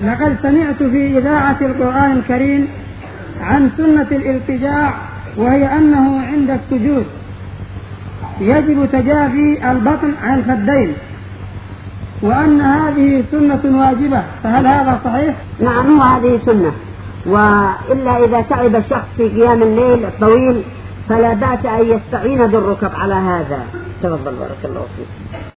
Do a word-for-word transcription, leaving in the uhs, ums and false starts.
لقد سمعت في إذاعة القرآن الكريم عن سنة الالتجاع، وهي أنه عند السجود يجب تجافي البطن عن الخدين، وأن هذه سنة واجبة، فهل هذا صحيح؟ نعم، هذه سنة، وإلا إذا تعب الشخص في قيام الليل الطويل فلا بأس أن يستعين بالركب على هذا. تفضل بارك الله فيك.